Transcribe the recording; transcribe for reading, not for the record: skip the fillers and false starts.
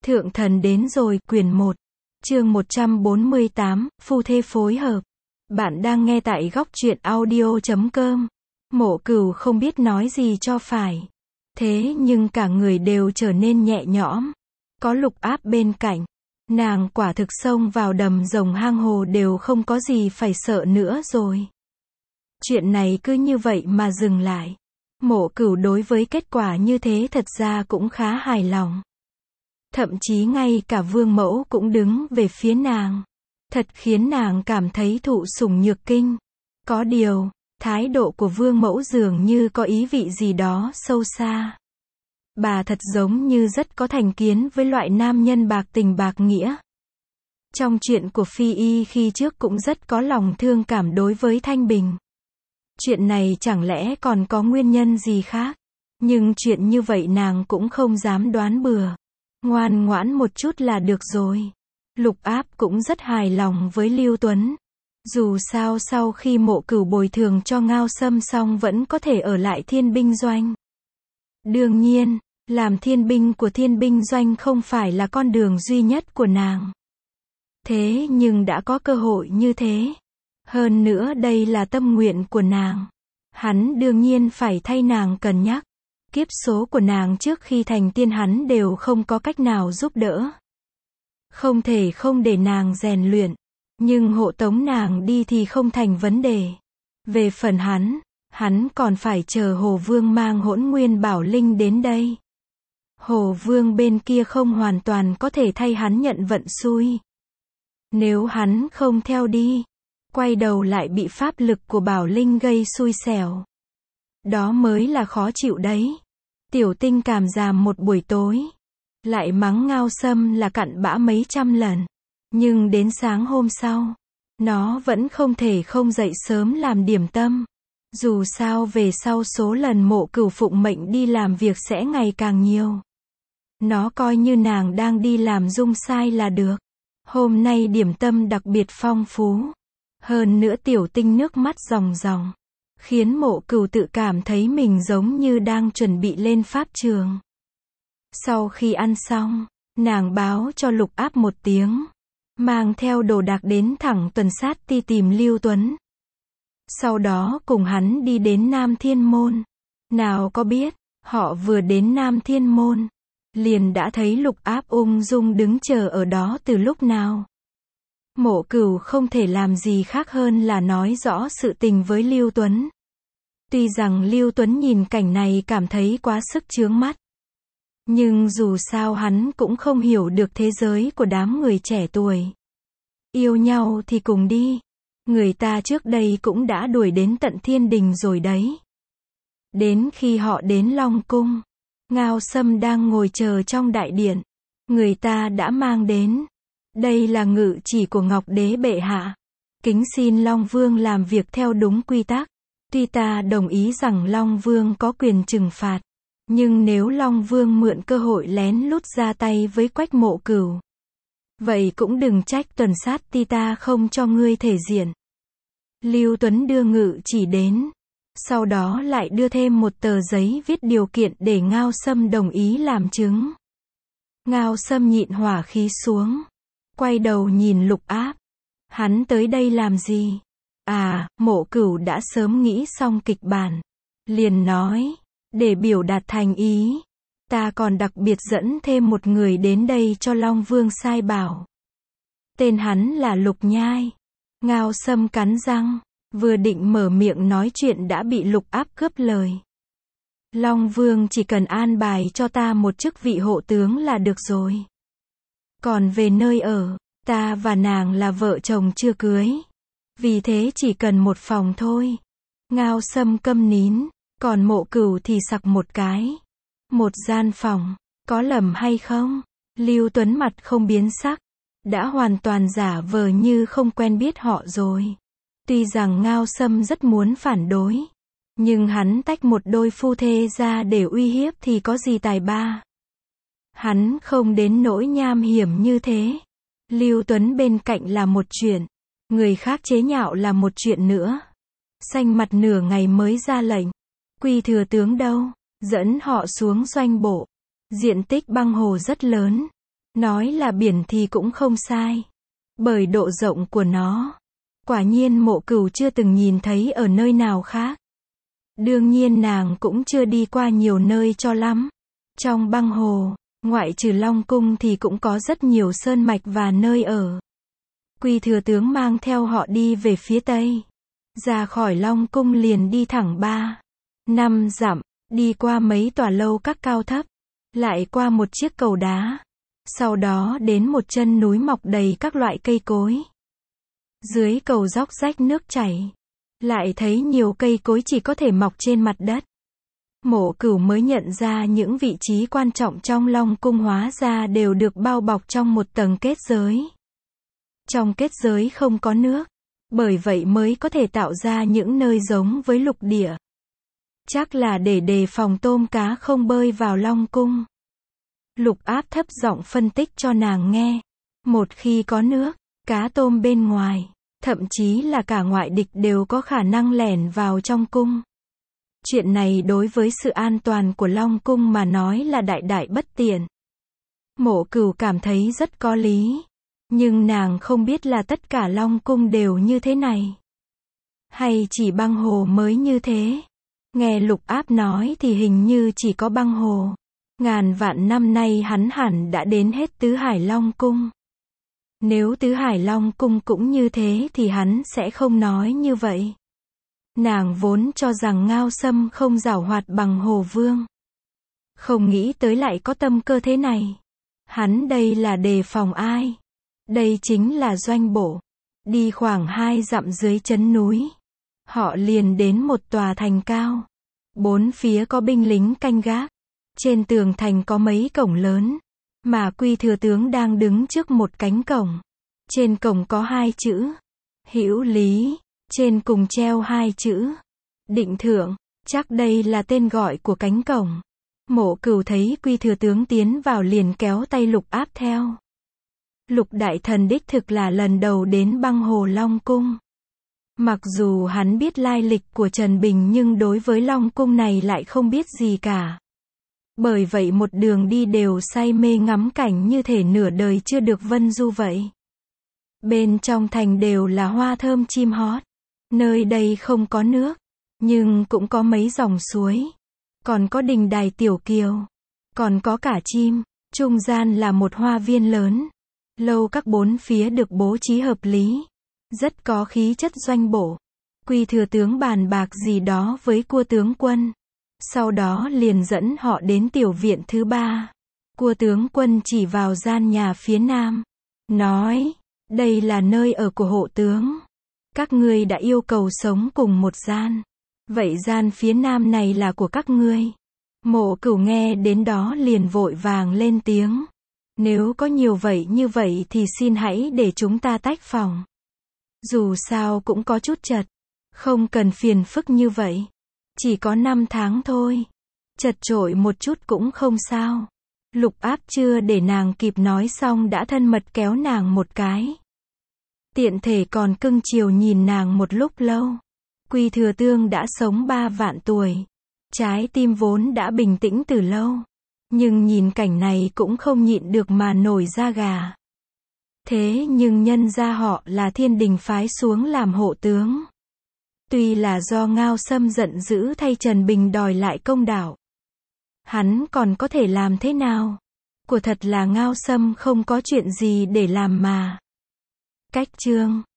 Thượng thần đến rồi, quyển 1, chương 148, phu thê phối hợp. Bạn đang nghe tại góc truyện audio.com. Mộ Cửu không biết nói gì cho phải. Thế nhưng cả người đều trở nên nhẹ nhõm. Có Lục Áp bên cạnh. Nàng quả thực xông vào đầm rồng hang hồ đều không có gì phải sợ nữa rồi. Chuyện này cứ như vậy mà dừng lại. Mộ Cửu đối với kết quả như thế thật ra cũng khá hài lòng. Thậm chí ngay cả Vương Mẫu cũng đứng về phía nàng. Thật khiến nàng cảm thấy thụ sủng nhược kinh. Có điều, thái độ của Vương Mẫu dường như có ý vị gì đó sâu xa. Bà thật giống như rất có thành kiến với loại nam nhân bạc tình bạc nghĩa. Trong chuyện của Phi Y khi trước cũng rất có lòng thương cảm đối với Thanh Bình. Chuyện này chẳng lẽ còn có nguyên nhân gì khác? Nhưng chuyện như vậy nàng cũng không dám đoán bừa. Ngoan ngoãn một chút là được rồi. Lục Áp cũng rất hài lòng với Lưu Tuấn. Dù sao sau khi Mộ Cửu bồi thường cho Ngao Sâm xong vẫn có thể ở lại thiên binh doanh. Đương nhiên, làm thiên binh của thiên binh doanh không phải là con đường duy nhất của nàng. Thế nhưng đã có cơ hội như thế. Hơn nữa đây là tâm nguyện của nàng. Hắn đương nhiên phải thay nàng cân nhắc. Kiếp số của nàng trước khi thành tiên hắn đều không có cách nào giúp đỡ. Không thể không để nàng rèn luyện. Nhưng hộ tống nàng đi thì không thành vấn đề. Về phần hắn còn phải chờ Hồ Vương mang Hỗn Nguyên Bảo Linh đến đây. Hồ Vương bên kia không hoàn toàn có thể thay hắn nhận vận xui. Nếu hắn không theo đi, quay đầu lại bị pháp lực của Bảo Linh gây xui xẻo. Đó mới là khó chịu đấy. Tiểu Tinh cảm giảm một buổi tối. Lại mắng Ngao Sâm là cặn bã mấy trăm lần. Nhưng đến sáng hôm sau, nó vẫn không thể không dậy sớm làm điểm tâm. Dù sao về sau số lần Mộ Cửu phụng mệnh đi làm việc sẽ ngày càng nhiều. Nó coi như nàng đang đi làm dung sai là được. Hôm nay điểm tâm đặc biệt phong phú. Hơn nữa Tiểu Tinh nước mắt ròng ròng. Khiến Mộ Cửu tự cảm thấy mình giống như đang chuẩn bị lên pháp trường. Sau khi ăn xong, nàng báo cho Lục Áp một tiếng. Mang theo đồ đạc đến thẳng Tuần Sát Ti tìm Lưu Tuấn. Sau đó cùng hắn đi đến Nam Thiên Môn. Nào có biết, họ vừa đến Nam Thiên Môn. Liền đã thấy Lục Áp ung dung đứng chờ ở đó từ lúc nào. Mộ Cửu không thể làm gì khác hơn là nói rõ sự tình với Lưu Tuấn. Tuy rằng Lưu Tuấn nhìn cảnh này cảm thấy quá sức chướng mắt. Nhưng dù sao hắn cũng không hiểu được thế giới của đám người trẻ tuổi. Yêu nhau thì cùng đi. Người ta trước đây cũng đã đuổi đến tận thiên đình rồi đấy. Đến khi họ đến Long Cung, Ngao Sâm đang ngồi chờ trong đại điện. Người ta đã mang đến. Đây là ngự chỉ của Ngọc Đế bệ hạ. Kính xin Long Vương làm việc theo đúng quy tắc. Tuy ta đồng ý rằng Long Vương có quyền trừng phạt. Nhưng nếu Long Vương mượn cơ hội lén lút ra tay với Quách Mộ Cửu, vậy cũng đừng trách Tuần Sát Ti ta không cho ngươi thể diện. Lưu Tuấn đưa ngự chỉ đến. Sau đó lại đưa thêm một tờ giấy viết điều kiện để Ngao Sâm đồng ý làm chứng. Ngao Sâm nhịn hỏa khí xuống. Quay đầu nhìn Lục Áp. Hắn tới đây làm gì? À, Mộ Cửu đã sớm nghĩ xong kịch bản. Liền nói, để biểu đạt thành ý, ta còn đặc biệt dẫn thêm một người đến đây cho Long Vương sai bảo. Tên hắn là Lục Nhai. Ngao Sâm cắn răng, vừa định mở miệng nói chuyện đã bị Lục Áp cướp lời. Long Vương chỉ cần an bài cho ta một chức vị hộ tướng là được rồi. Còn về nơi ở, ta và nàng là vợ chồng chưa cưới. Vì thế chỉ cần một phòng thôi. Ngao Sâm câm nín, còn Mộ Cửu thì sặc một cái. Một gian phòng, có lầm hay không? Lưu Tuấn mặt không biến sắc. Đã hoàn toàn giả vờ như không quen biết họ rồi. Tuy rằng Ngao Sâm rất muốn phản đối. Nhưng hắn tách một đôi phu thê ra để uy hiếp thì có gì tài ba. Hắn không đến nỗi nham hiểm như thế. Lưu Tuấn bên cạnh là một chuyện. Người khác chế nhạo là một chuyện nữa. Xanh mặt nửa ngày mới ra lệnh. Quy thừa tướng đâu? Dẫn họ xuống doanh bộ. Diện tích băng hồ rất lớn. Nói là biển thì cũng không sai. Bởi độ rộng của nó. Quả nhiên Mộ Cửu chưa từng nhìn thấy ở nơi nào khác. Đương nhiên nàng cũng chưa đi qua nhiều nơi cho lắm. Trong băng hồ, ngoại trừ Long Cung thì cũng có rất nhiều sơn mạch và nơi ở. Quy Thừa Tướng mang theo họ đi về phía tây. Ra khỏi Long Cung liền đi thẳng 3-5 dặm, đi qua mấy tòa lâu các cao thấp, lại qua một chiếc cầu đá. Sau đó đến một chân núi mọc đầy các loại cây cối. Dưới cầu róc rách nước chảy, lại thấy nhiều cây cối chỉ có thể mọc trên mặt đất. Mộ Cửu mới nhận ra những vị trí quan trọng trong Long Cung hóa ra đều được bao bọc trong một tầng kết giới. Trong kết giới không có nước, bởi vậy mới có thể tạo ra những nơi giống với lục địa. Chắc là để đề phòng tôm cá không bơi vào Long Cung. Lục Áp thấp giọng phân tích cho nàng nghe. Một khi có nước, cá tôm bên ngoài, thậm chí là cả ngoại địch đều có khả năng lẻn vào trong cung. Chuyện này đối với sự an toàn của Long Cung mà nói là đại đại bất tiện. Mộ Cửu cảm thấy rất có lý. Nhưng nàng không biết là tất cả Long Cung đều như thế này. Hay chỉ băng hồ mới như thế. Nghe Lục Áp nói thì hình như chỉ có băng hồ. Ngàn vạn năm nay hắn hẳn đã đến hết Tứ Hải Long Cung. Nếu Tứ Hải Long Cung cũng như thế thì hắn sẽ không nói như vậy. Nàng vốn cho rằng Ngao Sâm không giảo hoạt bằng Hồ Vương. Không nghĩ tới lại có tâm cơ thế này. Hắn đây là đề phòng ai? Đây chính là doanh bộ. Đi khoảng 2 dặm dưới chân núi, họ liền đến một tòa thành cao. 4 phía có binh lính canh gác. Trên tường thành có mấy cổng lớn, mà Quy Thừa Tướng đang đứng trước một cánh cổng. Trên cổng có 2 chữ Hữu Lý, trên cùng treo 2 chữ Định Thượng, chắc đây là tên gọi của cánh cổng. Mộ Cửu thấy Quy Thừa Tướng tiến vào liền kéo tay Lục Áp theo. Lục Đại Thần đích thực là lần đầu đến băng hồ Long Cung. Mặc dù hắn biết lai lịch của Trần Bình nhưng đối với Long Cung này lại không biết gì cả. Bởi vậy một đường đi đều say mê ngắm cảnh như thể nửa đời chưa được vân du vậy. Bên trong thành đều là hoa thơm chim hót. Nơi đây không có nước, nhưng cũng có mấy dòng suối. Còn có đình đài tiểu kiều. Còn có cả chim. Trung gian là một hoa viên lớn. Lâu các 4 phía được bố trí hợp lý. Rất có khí chất doanh bộ. Quy Thừa Tướng bàn bạc gì đó với Cua Tướng Quân. Sau đó liền dẫn họ đến tiểu viện thứ 3. Cua Tướng Quân chỉ vào gian nhà phía nam. Nói, đây là nơi ở của hộ tướng. Các ngươi đã yêu cầu sống cùng một gian. Vậy gian phía nam này là của các ngươi. Mộ Cửu nghe đến đó liền vội vàng lên tiếng. Nếu có nhiều vậy như vậy thì xin hãy để chúng ta tách phòng. Dù sao cũng có chút chật. Không cần phiền phức như vậy. Chỉ có 5 tháng thôi. Chật chội một chút cũng không sao. Lục Áp chưa để nàng kịp nói xong đã thân mật kéo nàng một cái. Tiện thể còn cưng chiều nhìn nàng một lúc lâu. Quy Thừa Tướng đã sống 3 vạn tuổi. Trái tim vốn đã bình tĩnh từ lâu. Nhưng nhìn cảnh này cũng không nhịn được mà nổi da gà. Thế nhưng nhân ra họ là Thiên Đình phái xuống làm hộ tướng. Tuy là do Ngao Sâm giận dữ thay Trần Bình đòi lại công đạo. Hắn còn có thể làm thế nào? Của thật là Ngao Sâm không có chuyện gì để làm mà. Cách chương